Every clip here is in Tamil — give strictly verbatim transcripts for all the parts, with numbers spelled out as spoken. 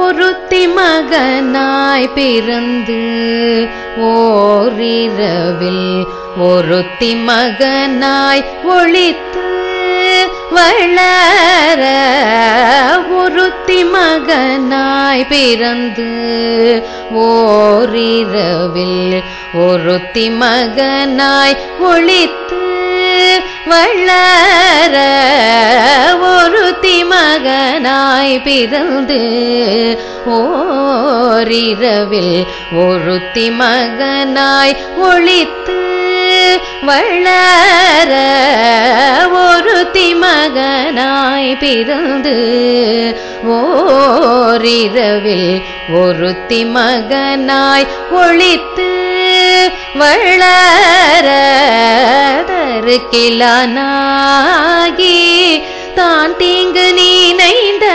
ஒருத்தி மகனாய் பிறந்து ஓரிரவில் ஒருத்தி மகனாய் ஒளித்து வளர ஒருத்தி மகனாய் பிறந்து ஓரிரவில் ஒருத்தி மகனாய் ஒளித்து வளர ஒருத்தி மகனாய் பிறந்து ஓரிரவில் ஒருத்தி மகனாய் ஒளித்து வளர ஒருத்தி மகனாய் பிறந்து ஓரிரவில் ஒருத்தி மகனாய் ஒளித்து வளர தருக்கிலானாகி தான் தீங்கு நினைந்த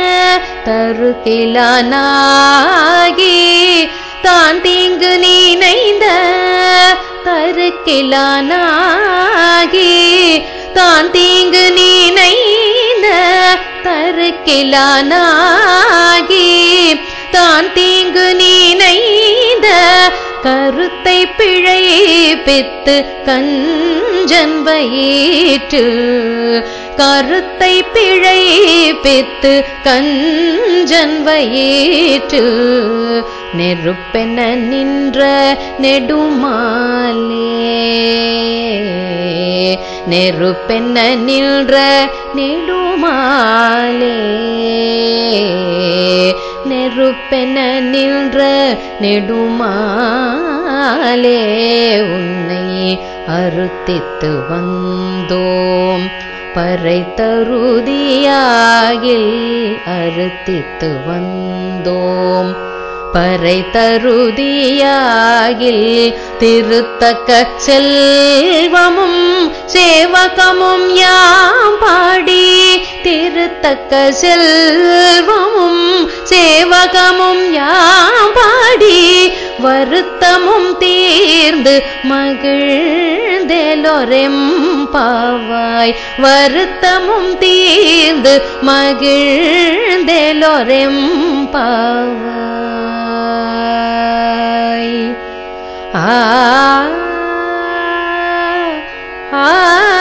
தருக்கிலானாகி தான் தீங்கு நினைந்த தருக்கிலானாகி தான் தீங்கு நினைந்த தருக்கிலானாகி தான் தீங்கு நினைந்த கருத்தை பிழைப்பித்து கஞ்சன் வயிற்று கருத்தை பிழைப்பித்து கஞ்சன் வயிற்று நெருப்பென நின்ற நெடுமாலே நெருப்பென நின்ற நெடுமாலே நெருப்பென நின்ற நெடுமாலே உன்னை அறுத்தித்து வந்தோம் பறை தருதியாகில் அறுத்தித்து வந்தோம் பறை தருதியாகில் திருத்தக்க செல்வமும் சேவகமும் யாம் பாடி திருத்தக்க செல்வமும் சேவகமும் யாம் பாடி வருத்தமும் தீர்ந்து மகிழ்ந்தெலோரெம்பாவாய் வருத்தமும் தீர்ந்து மகிழ்ந்தெலோரெம்பாவாய் ஆ ஆ